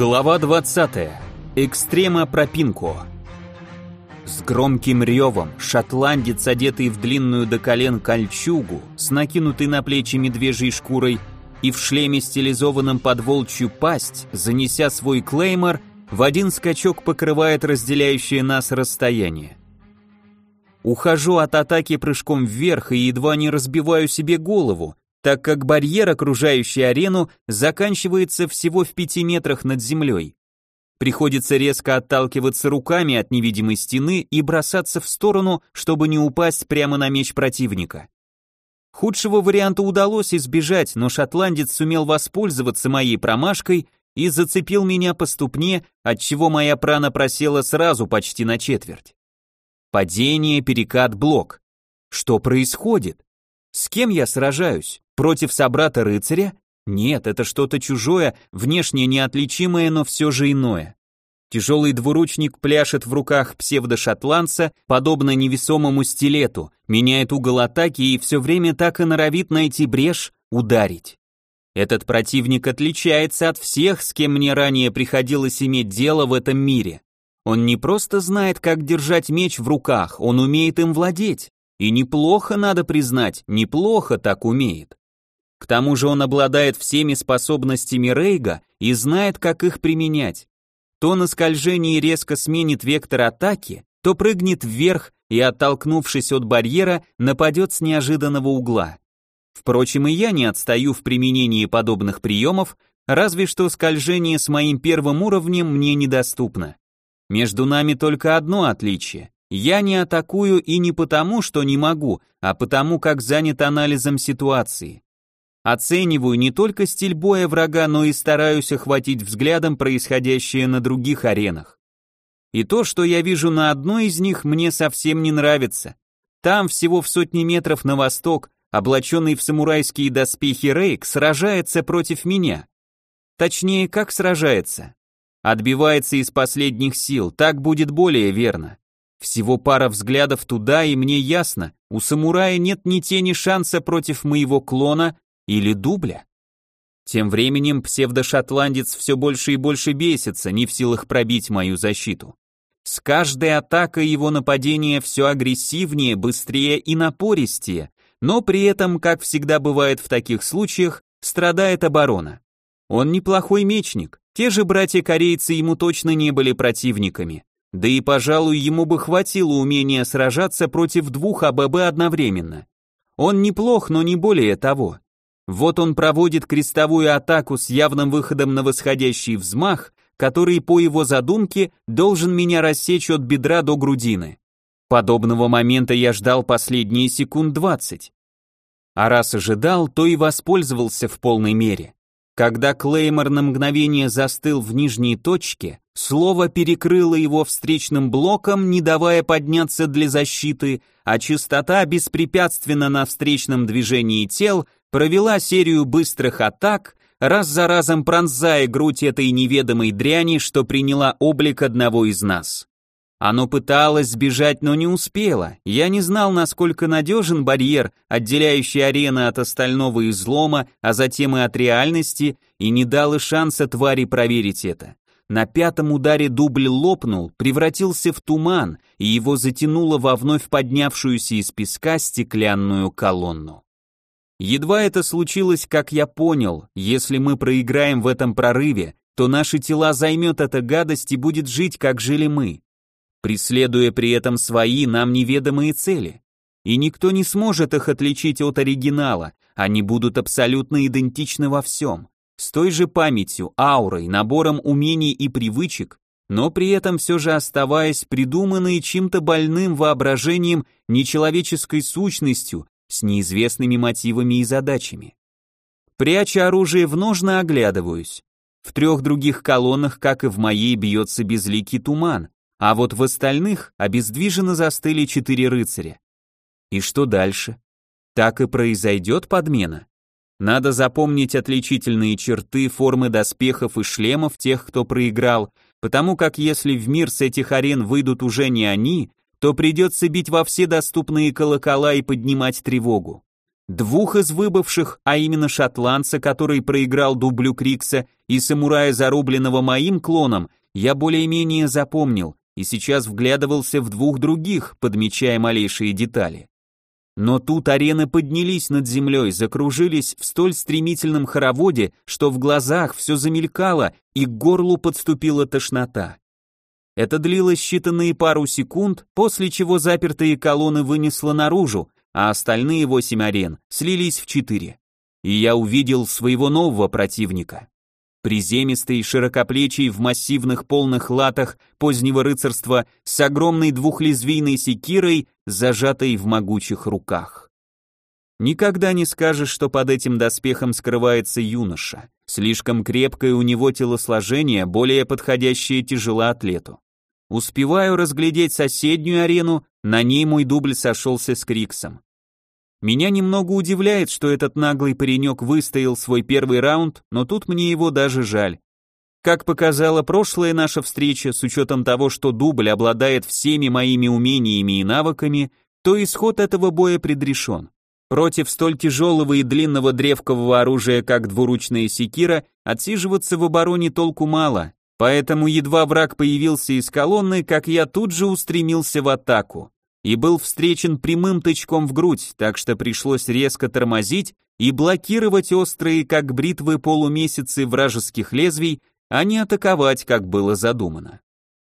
Глава 20. Экстрема Пропинко. С громким ревом шотландец, одетый в длинную до колен кольчугу, с накинутой на плечи медвежьей шкурой и в шлеме, стилизованном под волчью пасть, занеся свой клеймор, в один скачок покрывает разделяющее нас расстояние. Ухожу от атаки прыжком вверх и едва не разбиваю себе голову, так как барьер, окружающий арену, заканчивается всего в 5 метрах над землей. Приходится резко отталкиваться руками от невидимой стены и бросаться в сторону, чтобы не упасть прямо на меч противника. Худшего варианта удалось избежать, но шотландец сумел воспользоваться моей промашкой и зацепил меня по ступне, отчего моя прана просела сразу почти на четверть. Падение, перекат, блок. Что происходит? С кем я сражаюсь? Против собрата-рыцаря? Нет, это что-то чужое, внешне неотличимое, но все же иное. Тяжелый двуручник пляшет в руках псевдошотландца, подобно невесомому стилету, меняет угол атаки и все время так и норовит найти брешь, ударить. Этот противник отличается от всех, с кем мне ранее приходилось иметь дело в этом мире. Он не просто знает, как держать меч в руках, он умеет им владеть. И неплохо, надо признать, неплохо так умеет. К тому же он обладает всеми способностями Рейга и знает, как их применять. То на скольжении резко сменит вектор атаки, то прыгнет вверх и, оттолкнувшись от барьера, нападет с неожиданного угла. Впрочем, и я не отстаю в применении подобных приемов, разве что скольжение с моим первым уровнем мне недоступно. Между нами только одно отличие. Я не атакую и не потому, что не могу, а потому, как занят анализом ситуации. Оцениваю не только стиль боя врага, но и стараюсь охватить взглядом происходящее на других аренах. И то, что я вижу на одной из них, мне совсем не нравится. Там, всего в сотни метров на восток, облаченный в самурайские доспехи Рейк сражается против меня. Точнее, как сражается? Отбивается из последних сил, так будет более верно. Всего пара взглядов туда, и мне ясно, у самурая нет ни тени шанса против моего клона или дубля. Тем временем псевдошотландец все больше и больше бесится, не в силах пробить мою защиту. С каждой атакой его нападение все агрессивнее, быстрее и напористее, но при этом, как всегда бывает в таких случаях, страдает оборона. Он неплохой мечник, те же братья-корейцы ему точно не были противниками. Да и, пожалуй, ему бы хватило умения сражаться против двух АББ одновременно. Он неплох, но не более того. Вот он проводит крестовую атаку с явным выходом на восходящий взмах, который, по его задумке, должен меня рассечь от бедра до грудины. Подобного момента я ждал последние секунд 20. А раз ожидал, то и воспользовался в полной мере. Когда клеймор на мгновение застыл в нижней точке, слово перекрыло его встречным блоком, не давая подняться для защиты, а частота беспрепятственно на встречном движении тел провела серию быстрых атак, раз за разом пронзая грудь этой неведомой дряни, что приняла облик одного из нас. Оно пыталось сбежать, но не успело. Я не знал, насколько надежен барьер, отделяющий арену от остального излома, а затем и от реальности, и не дал и шанса твари проверить это. На пятом ударе дубль лопнул, превратился в туман, и его затянуло во вновь поднявшуюся из песка стеклянную колонну. Едва это случилось, как я понял, если мы проиграем в этом прорыве, то наши тела займет эта гадость и будет жить, как жили мы, преследуя при этом свои нам неведомые цели. И никто не сможет их отличить от оригинала, они будут абсолютно идентичны во всем, с той же памятью, аурой, набором умений и привычек, но при этом все же оставаясь придуманные чьим-то больным воображением нечеловеческой сущностью с неизвестными мотивами и задачами. Пряча оружие в ножны, оглядываюсь. В 3 других колоннах, как и в моей, бьется безликий туман, а вот в остальных обездвиженно застыли 4 рыцаря. И что дальше? Так и произойдет подмена? Надо запомнить отличительные черты, формы доспехов и шлемов тех, кто проиграл, потому как если в мир с этих арен выйдут уже не они, то придется бить во все доступные колокола и поднимать тревогу. Двух из выбывших, а именно шотландца, который проиграл дублю Крикса, и самурая, зарубленного моим клоном, я более-менее запомнил и сейчас вглядывался в двух других, подмечая малейшие детали. Но тут арены поднялись над землей, закружились в столь стремительном хороводе, что в глазах все замелькало и к горлу подступила тошнота. Это длилось считанные пару секунд, после чего запертые колонны вынесло наружу, а остальные 8 арен слились в 4. И я увидел своего нового противника. Приземистый, широкоплечий, в массивных полных латах позднего рыцарства с огромной двухлезвийной секирой, зажатой в могучих руках. Никогда не скажешь, что под этим доспехом скрывается юноша. Слишком крепкое у него телосложение, более подходящее тяжелоатлету. Успеваю разглядеть соседнюю арену, на ней мой дубль сошелся с Криксом. Меня немного удивляет, что этот наглый паренек выстоял свой первый раунд, но тут мне его даже жаль. Как показала прошлая наша встреча, с учетом того, что дубль обладает всеми моими умениями и навыками, то исход этого боя предрешен. Против столь тяжелого и длинного древкового оружия, как двуручная секира, отсиживаться в обороне толку мало, поэтому едва враг появился из колонны, как я тут же устремился в атаку. И был встречен прямым тычком в грудь, так что пришлось резко тормозить и блокировать острые, как бритвы, полумесяцы вражеских лезвий, а не атаковать, как было задумано.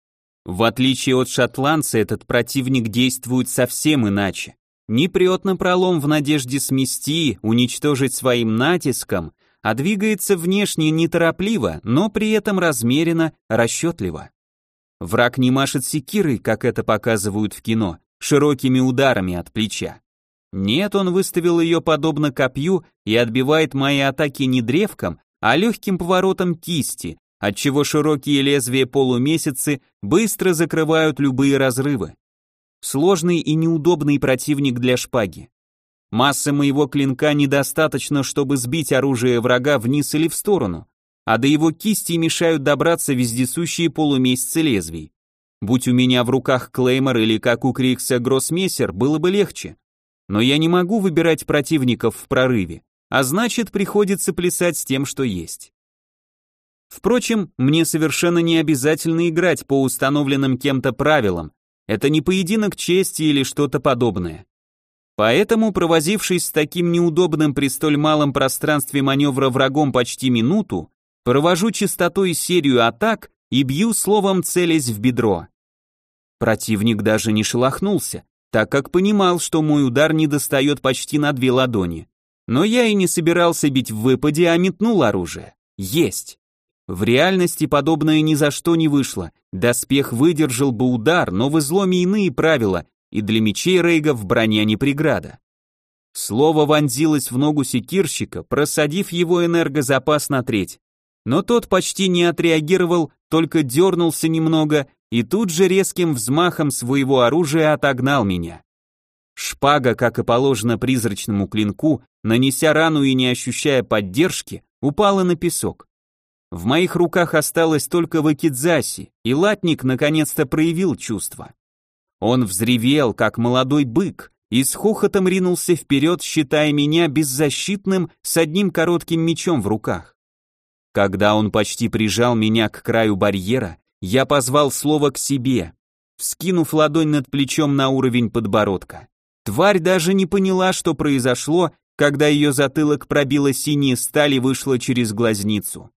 В отличие от шотландца, этот противник действует совсем иначе. Не прет напролом в надежде смести, уничтожить своим натиском, а двигается внешне неторопливо, но при этом размеренно, расчетливо. Враг не машет секирой, как это показывают в кино, широкими ударами от плеча. Нет, он выставил ее подобно копью и отбивает мои атаки не древком, а легким поворотом кисти, отчего широкие лезвия полумесяцы быстро закрывают любые разрывы. Сложный и неудобный противник для шпаги. Массы моего клинка недостаточно, чтобы сбить оружие врага вниз или в сторону, а до его кисти мешают добраться вездесущие полумесяцы лезвий. Будь у меня в руках клеймор или, как у Крикса, гроссмейстер, было бы легче. Но я не могу выбирать противников в прорыве, а значит, приходится плясать с тем, что есть. Впрочем, мне совершенно не обязательно играть по установленным кем-то правилам, это не поединок чести или что-то подобное. Поэтому, провозившись с таким неудобным при столь малом пространстве маневра врагом почти минуту, провожу частотой серию атак и бью словом, целясь в бедро. Противник даже не шелохнулся, так как понимал, что мой удар не достает почти на 2 ладони. Но я и не собирался бить в выпаде, а метнул оружие. Есть! В реальности подобное ни за что не вышло. Доспех выдержал бы удар, но в изломе иные правила, и для мечей рейгов броня не преграда. Слово вонзилось в ногу секирщика, просадив его энергозапас на треть. Но тот почти не отреагировал, только дернулся немного и тут же резким взмахом своего оружия отогнал меня. Шпага, как и положено призрачному клинку, нанеся рану и не ощущая поддержки, упала на песок. В моих руках осталось только вакидзаси, и латник наконец-то проявил чувства. Он взревел, как молодой бык, и с хохотом ринулся вперед, считая меня беззащитным с одним коротким мечом в руках. Когда он почти прижал меня к краю барьера, я позвал слово к себе, вскинув ладонь над плечом на уровень подбородка. Тварь даже не поняла, что произошло, когда ее затылок пробила синяя сталь и вышла через глазницу.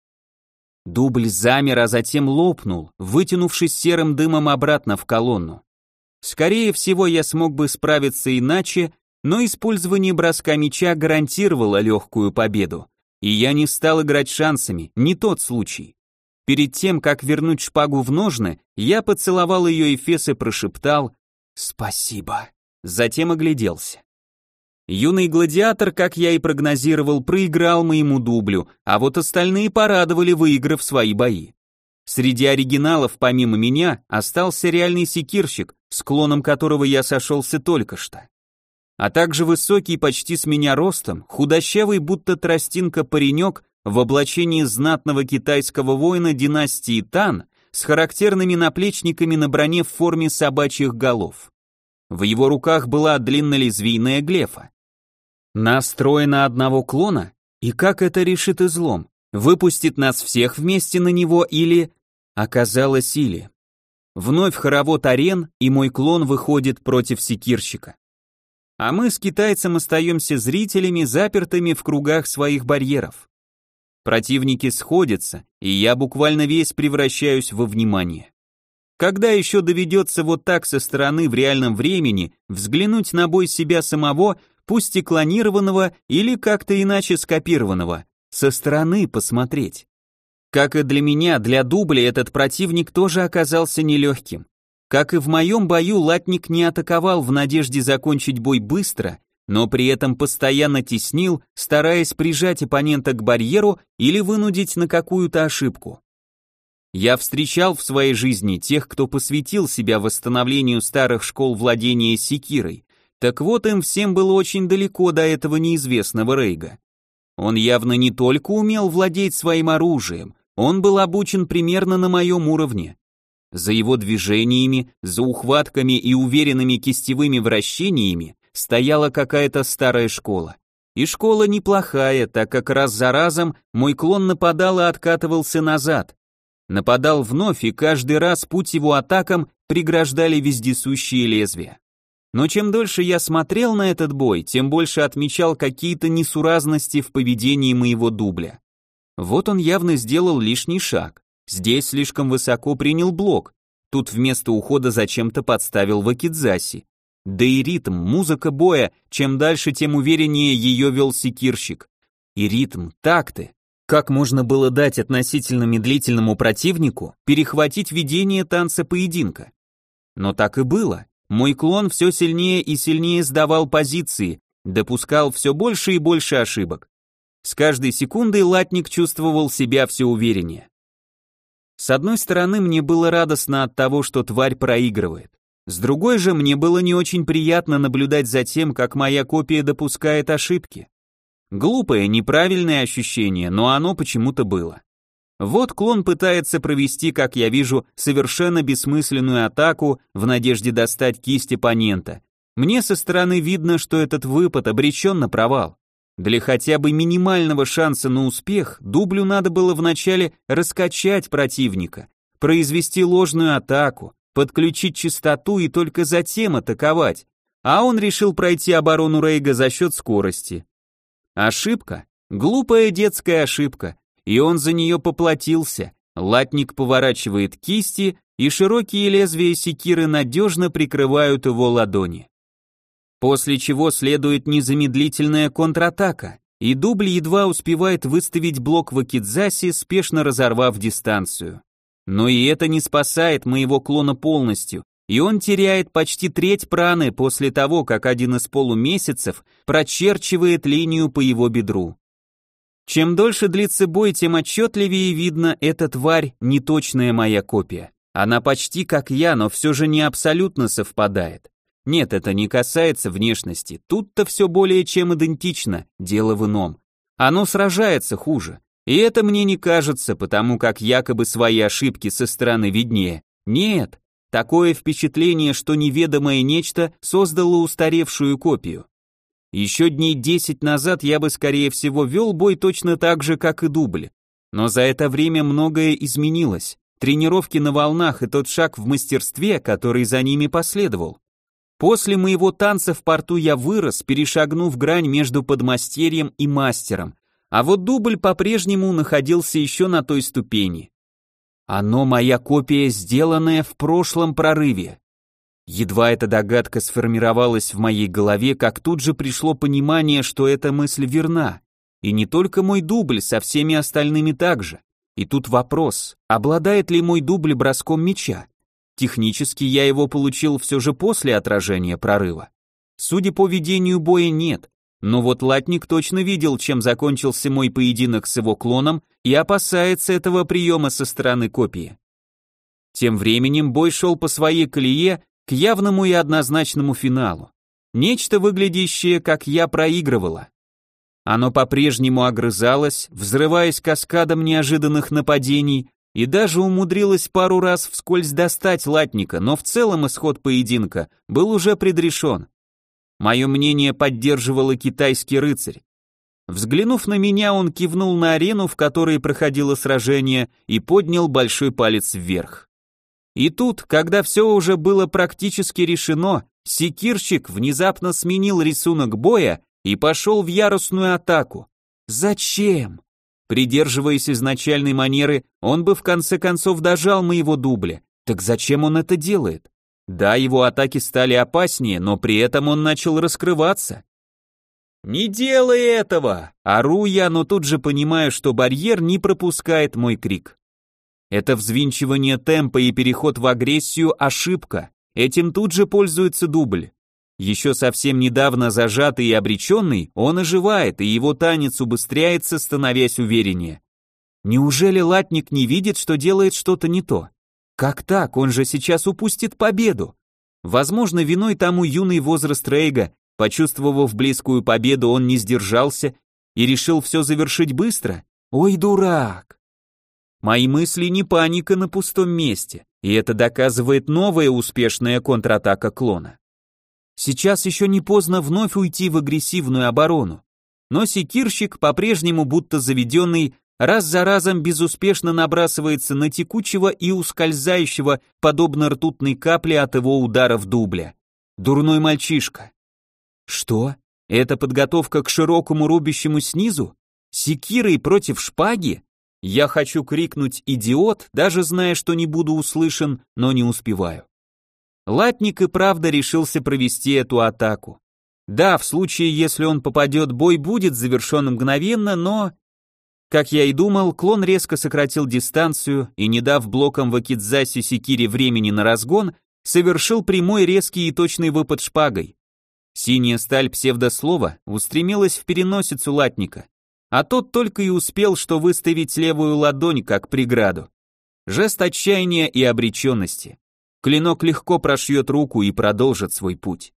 Дубль замер, а затем лопнул, вытянувшись серым дымом обратно в колонну. Скорее всего, я смог бы справиться иначе, но использование броска меча гарантировало легкую победу, и я не стал играть шансами, не тот случай. Перед тем, как вернуть шпагу в ножны, я поцеловал ее эфес и прошептал «Спасибо». Затем огляделся. Юный гладиатор, как я и прогнозировал, проиграл моему дублю, а вот остальные порадовали, выиграв свои бои. Среди оригиналов, помимо меня, остался реальный секирщик, с клоном которого я сошелся только что. А также высокий, почти с меня ростом, худощавый, будто тростинка паренек в облачении знатного китайского воина династии Тан с характерными наплечниками на броне в форме собачьих голов. В его руках была длиннолезвийная глефа. Настрой на одного клона? И как это решит излом? Выпустит нас всех вместе на него или... Оказалось, или... Вновь хоровод арен, и мой клон выходит против секирщика. А мы с китайцем остаемся зрителями, запертыми в кругах своих барьеров. Противники сходятся, и я буквально весь превращаюсь во внимание. Когда еще доведется вот так со стороны в реальном времени взглянуть на бой себя самого, пусть и клонированного или как-то иначе скопированного, со стороны посмотреть. Как и для меня, для дубля этот противник тоже оказался нелегким. Как и в моем бою, латник не атаковал в надежде закончить бой быстро, но при этом постоянно теснил, стараясь прижать оппонента к барьеру или вынудить на какую-то ошибку. Я встречал в своей жизни тех, кто посвятил себя восстановлению старых школ владения секирой, так вот им всем было очень далеко до этого неизвестного Рейга. Он явно не только умел владеть своим оружием, он был обучен примерно на моем уровне. За его движениями, за ухватками и уверенными кистевыми вращениями стояла какая-то старая школа. И школа неплохая, так как раз за разом мой клон нападал и откатывался назад. Нападал вновь, и каждый раз путь его атакам преграждали вездесущие лезвия. Но чем дольше я смотрел на этот бой, тем больше отмечал какие-то несуразности в поведении моего дубля. Вот он явно сделал лишний шаг. Здесь слишком высоко принял блок. Тут вместо ухода зачем-то подставил вакидзаси. Да и ритм, музыка боя, чем дальше, тем увереннее ее вел секирщик. И ритм, такты. Как можно было дать относительно медлительному противнику перехватить ведение танца поединка? Но так и было. Мой клон все сильнее и сильнее сдавал позиции, допускал все больше и больше ошибок. С каждой секундой латник чувствовал себя все увереннее. С одной стороны, мне было радостно от того, что тварь проигрывает. С другой же, мне было не очень приятно наблюдать за тем, как моя копия допускает ошибки. Глупое, неправильное ощущение, но оно почему-то было. Вот клон пытается провести, как я вижу, совершенно бессмысленную атаку в надежде достать кисть оппонента. Мне со стороны видно, что этот выпад обречен на провал. Для хотя бы минимального шанса на успех дублю надо было вначале раскачать противника, произвести ложную атаку, подключить частоту и только затем атаковать, а он решил пройти оборону Рейга за счет скорости. Ошибка, глупая детская ошибка, и он за нее поплатился. Латник поворачивает кисти, и широкие лезвия секиры надежно прикрывают его ладони. После чего следует незамедлительная контратака, и дубль едва успевает выставить блок вакидзаси, спешно разорвав дистанцию. Но и это не спасает моего клона полностью, и он теряет почти треть праны после того, как один из полумесяцев прочерчивает линию по его бедру. Чем дольше длится бой, тем отчетливее видно, эта тварь не точная моя копия. Она почти как я, но все же не абсолютно совпадает. Нет, это не касается внешности, тут-то все более чем идентично, дело в ином. Оно сражается хуже, и это мне не кажется, потому как якобы свои ошибки со стороны виднее. Нет, такое впечатление, что неведомое нечто создало устаревшую копию. Еще дней 10 назад я бы скорее всего вел бой точно так же, как и дубль. Но за это время многое изменилось, тренировки на волнах и тот шаг в мастерстве, который за ними последовал. После моего танца в порту я вырос, перешагнув грань между подмастерьем и мастером, а вот дубль по-прежнему находился еще на той ступени. Оно моя копия, сделанная в прошлом прорыве. Едва эта догадка сформировалась в моей голове, как тут же пришло понимание, что эта мысль верна. И не только мой дубль, со всеми остальными также. И тут вопрос, обладает ли мой дубль броском меча? Технически я его получил все же после отражения прорыва. Судя по ведению боя, нет. Но вот латник точно видел, чем закончился мой поединок с его клоном и опасается этого приема со стороны копии. Тем временем бой шел по своей колее к явному и однозначному финалу. Нечто, выглядящее, как я, проигрывало. Оно по-прежнему огрызалось, взрываясь каскадом неожиданных нападений, и даже умудрилось пару раз вскользь достать латника, но в целом исход поединка был уже предрешен. Мое мнение поддерживал и китайский рыцарь. Взглянув на меня, он кивнул на арену, в которой проходило сражение, и поднял большой палец вверх. И тут, когда все уже было практически решено, секирщик внезапно сменил рисунок боя и пошел в яростную атаку. Зачем? Придерживаясь изначальной манеры, он бы в конце концов дожал моего дубля. Так зачем он это делает? Да, его атаки стали опаснее, но при этом он начал раскрываться. «Не делай этого!» Ору я, но тут же понимаю, что барьер не пропускает мой крик. Это взвинчивание темпа и переход в агрессию – ошибка. Этим тут же пользуется дубль. Еще совсем недавно зажатый и обреченный, он оживает, и его танец убыстряется, становясь увереннее. Неужели латник не видит, что делает что-то не то? Как так? Он же сейчас упустит победу. Возможно, виной тому юный возраст Рейга. Почувствовав близкую победу, он не сдержался и решил все завершить быстро. Ой, дурак! Мои мысли не паника на пустом месте, и это доказывает новая успешная контратака клона. Сейчас еще не поздно вновь уйти в агрессивную оборону. Но секирщик, по-прежнему будто заведенный, раз за разом безуспешно набрасывается на текучего и ускользающего, подобно ртутной капле от его ударов дубля. Дурной мальчишка. Что? Это подготовка к широкому рубящему снизу? Секирой против шпаги? Я хочу крикнуть «идиот», даже зная, что не буду услышан, но не успеваю. Латник и правда решился провести эту атаку. Да, в случае, если он попадет, бой будет завершен мгновенно, но... Как я и думал, клон резко сократил дистанцию и, не дав блокам вакидзаси секире времени на разгон, совершил прямой, резкий и точный выпад шпагой. Синяя сталь псевдослова устремилась в переносицу латника, а тот только и успел, что выставить левую ладонь как преграду. Жест отчаяния и обреченности. Клинок легко прошьет руку и продолжит свой путь.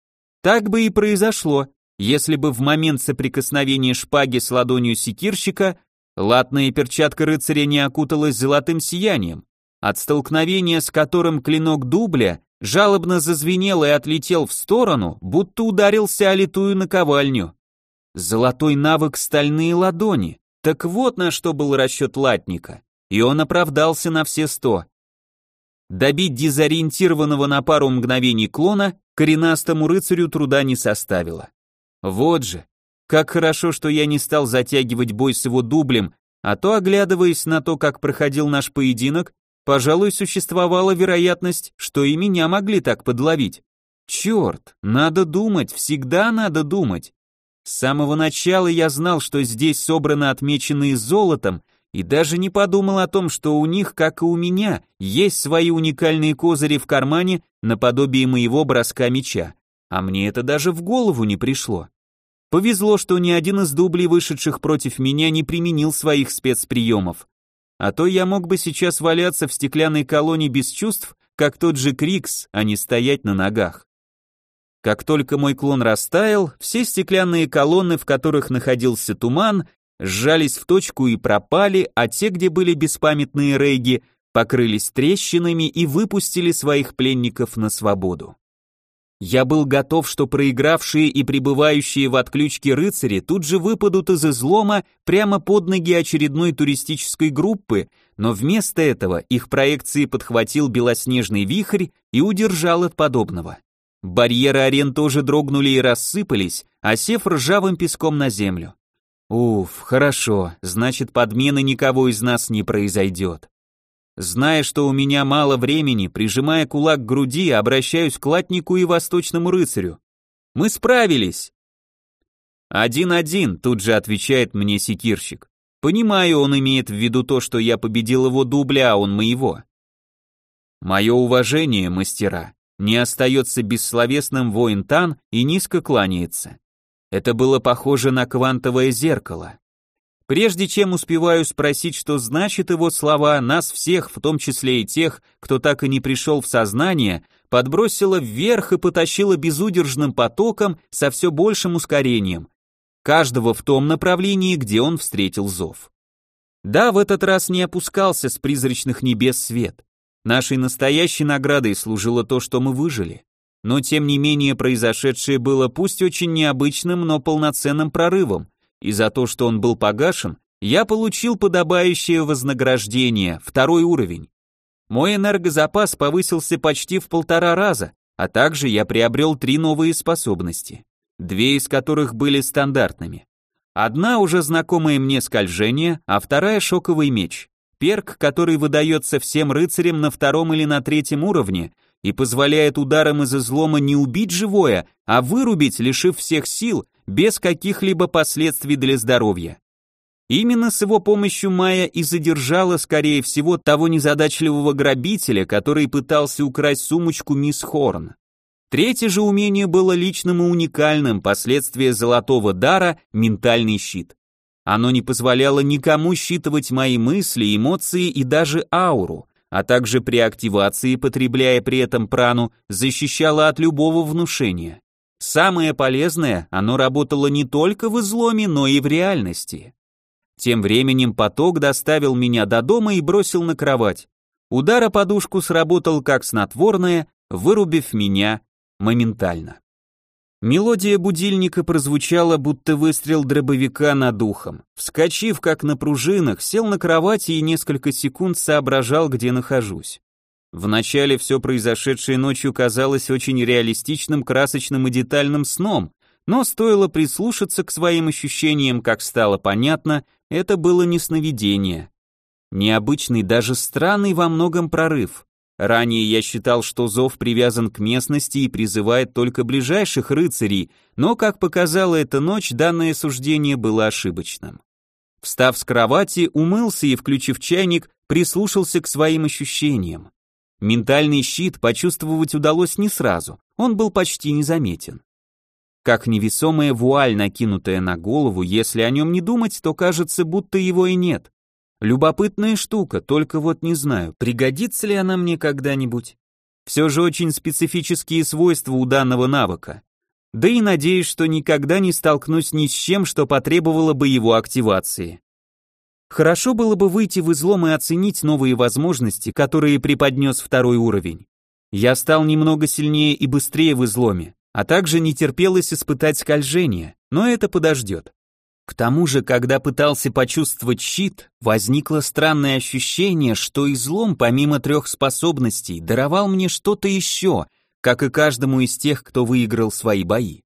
Так бы и произошло, если бы в момент соприкосновения шпаги с ладонью секирщика латная перчатка рыцаря не окуталась золотым сиянием, от столкновения с которым клинок дубля жалобно зазвенел и отлетел в сторону, будто ударился о литую наковальню. Золотой навык стальные ладони. Так вот на что был расчет латника, и он оправдался на все 100. Добить дезориентированного на пару мгновений клона коренастому рыцарю труда не составило. Вот же, как хорошо, что я не стал затягивать бой с его дублем, а то, оглядываясь на то, как проходил наш поединок, пожалуй, существовала вероятность, что и меня могли так подловить. Черт, надо думать, всегда надо думать. С самого начала я знал, что здесь собраны отмеченные золотом, и даже не подумал о том, что у них, как и у меня, есть свои уникальные козыри в кармане наподобие моего броска меча, а мне это даже в голову не пришло. Повезло, что ни один из дублей, вышедших против меня, не применил своих спецприемов, а то я мог бы сейчас валяться в стеклянной колонне без чувств, как тот же Крикс, а не стоять на ногах. Как только мой клон растаял, все стеклянные колонны, в которых находился туман, сжались в точку и пропали, а те, где были беспамятные рейги, покрылись трещинами и выпустили своих пленников на свободу. Я был готов, что проигравшие и пребывающие в отключке рыцари тут же выпадут из излома прямо под ноги очередной туристической группы, но вместо этого их проекции подхватил белоснежный вихрь и удержал от подобного. Барьеры арен тоже дрогнули и рассыпались, осев ржавым песком на землю. Уф, хорошо, значит, подмены никого из нас не произойдет. Зная, что у меня мало времени, прижимая кулак к груди, обращаюсь к латнику и восточному рыцарю. Мы справились. 1-1, тут же отвечает мне секирщик. Понимаю, он имеет в виду то, что я победил его дубля, а он моего. Мое уважение, мастера. Не остается бессловесным воин Тан и низко кланяется. Это было похоже на квантовое зеркало. Прежде чем успеваю спросить, что значит его слова, нас всех, в том числе и тех, кто так и не пришел в сознание, подбросило вверх и потащило безудержным потоком со все большим ускорением. Каждого в том направлении, где он встретил зов. Да, в этот раз не опускался с призрачных небес свет. Нашей настоящей наградой служило то, что мы выжили. но тем не менее произошедшее было пусть очень необычным, но полноценным прорывом, и за то, что он был погашен, я получил подобающее вознаграждение, 2-й уровень. Мой энергозапас повысился почти в 1,5 раза, а также я приобрел 3 новые способности, 2 из которых были стандартными. Одна уже знакомое мне скольжение, а 2 шоковый меч, перк, который выдается всем рыцарям на 2-м или на 3-м уровне и позволяет ударом из излома не убить живое, а вырубить, лишив всех сил, без каких-либо последствий для здоровья. Именно с его помощью Майя и задержала, скорее всего, того незадачливого грабителя, который пытался украсть сумочку мисс Хорн. 3-е же умение было личным и уникальным, последствие золотого дара – ментальный щит. Оно не позволяло никому считывать мои мысли, эмоции и даже ауру, а также при активации, потребляя при этом прану, защищало от любого внушения. Самое полезное, оно работало не только в изломе, но и в реальности. Тем временем поток доставил меня до дома и бросил на кровать. Удар о подушку сработал как снотворное, вырубив меня моментально. Мелодия будильника прозвучала, будто выстрел дробовика над ухом. Вскочив, как на пружинах, сел на кровати и несколько секунд соображал, где нахожусь. Вначале все произошедшее ночью казалось очень реалистичным, красочным и детальным сном, но стоило прислушаться к своим ощущениям, как стало понятно, это было не сновидение. Необычный, даже странный во многом прорыв. Ранее я считал, что зов привязан к местности и призывает только ближайших рыцарей, но, как показала эта ночь, данное суждение было ошибочным. Встав с кровати, умылся и, включив чайник, прислушался к своим ощущениям. Ментальный щит почувствовать удалось не сразу, он был почти незаметен. Как невесомая вуаль, накинутая на голову, если о нем не думать, то кажется, будто его и нет. Любопытная штука, только вот не знаю, пригодится ли она мне когда-нибудь. Все же очень специфические свойства у данного навыка. Да и надеюсь, что никогда не столкнусь ни с чем, что потребовало бы его активации. Хорошо было бы выйти в излом и оценить новые возможности, которые преподнес 2-й уровень. Я стал немного сильнее и быстрее в изломе, а также не терпелось испытать скольжение, но это подождет. К тому же, когда пытался почувствовать щит, возникло странное ощущение, что излом, помимо 3 способностей, даровал мне что-то еще, как и каждому из тех, кто выиграл свои бои.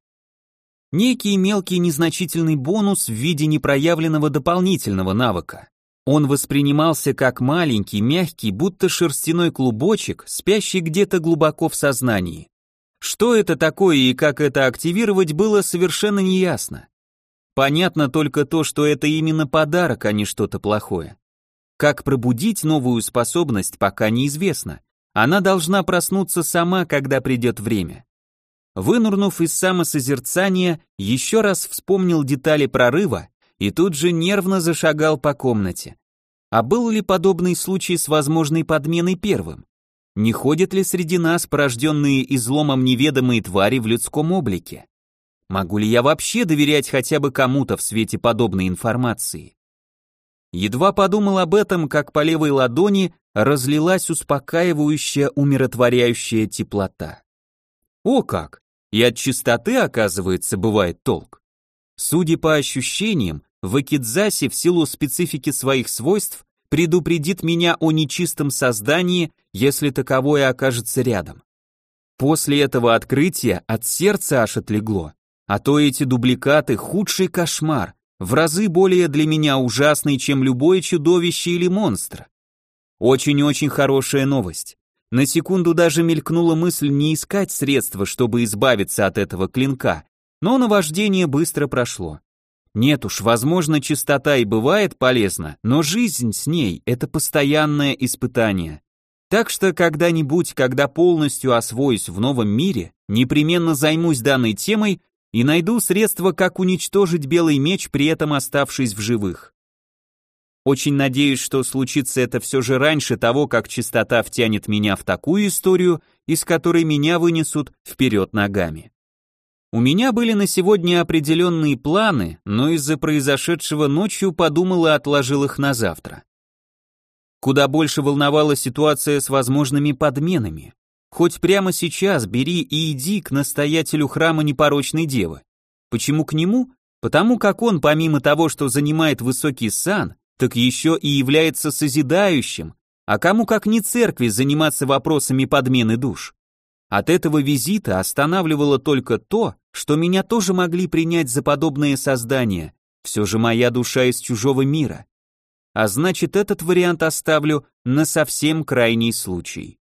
Некий мелкий незначительный бонус в виде непроявленного дополнительного навыка. Он воспринимался как маленький, мягкий, будто шерстяной клубочек, спящий где-то глубоко в сознании. Что это такое и как это активировать, было совершенно неясно. Понятно только то, что это именно подарок, а не что-то плохое. Как пробудить новую способность, пока неизвестно. Она должна проснуться сама, когда придет время. Вынурнув из самосозерцания, еще раз вспомнил детали прорыва и тут же нервно зашагал по комнате. А был ли подобный случай с возможной подменой первым? Не ходят ли среди нас порожденные изломом неведомые твари в людском облике? Могу ли я вообще доверять хотя бы кому-то в свете подобной информации? Едва подумал об этом, как по левой ладони разлилась успокаивающая, умиротворяющая теплота. О как! И от чистоты, оказывается, бывает толк. Судя по ощущениям, Вакидзаси в силу специфики своих свойств предупредит меня о нечистом создании, если таковое окажется рядом. После этого открытия от сердца аж отлегло, а то эти дубликаты — худший кошмар, в разы более для меня ужасный, чем любое чудовище или монстр. Очень-очень хорошая новость. На секунду даже мелькнула мысль не искать средства, чтобы избавиться от этого клинка, но наваждение быстро прошло. Нет уж, возможно, чистота и бывает полезна, но жизнь с ней — это постоянное испытание. Так что когда-нибудь, когда полностью освоюсь в новом мире, непременно займусь данной темой и найду средства, как уничтожить белый меч, при этом оставшись в живых. Очень надеюсь, что случится это все же раньше того, как чистота втянет меня в такую историю, из которой меня вынесут вперед ногами. У меня были на сегодня определенные планы, но из-за произошедшего ночью подумал и отложил их на завтра. Куда больше волновала ситуация с возможными подменами. Хоть прямо сейчас бери и иди к настоятелю храма непорочной девы. Почему к нему? Потому как он, помимо того, что занимает высокий сан, так еще и является созидающим, а кому как не церкви заниматься вопросами подмены душ. От этого визита останавливало только то, что меня тоже могли принять за подобное создание, все же моя душа из чужого мира. А значит, этот вариант оставлю на совсем крайний случай.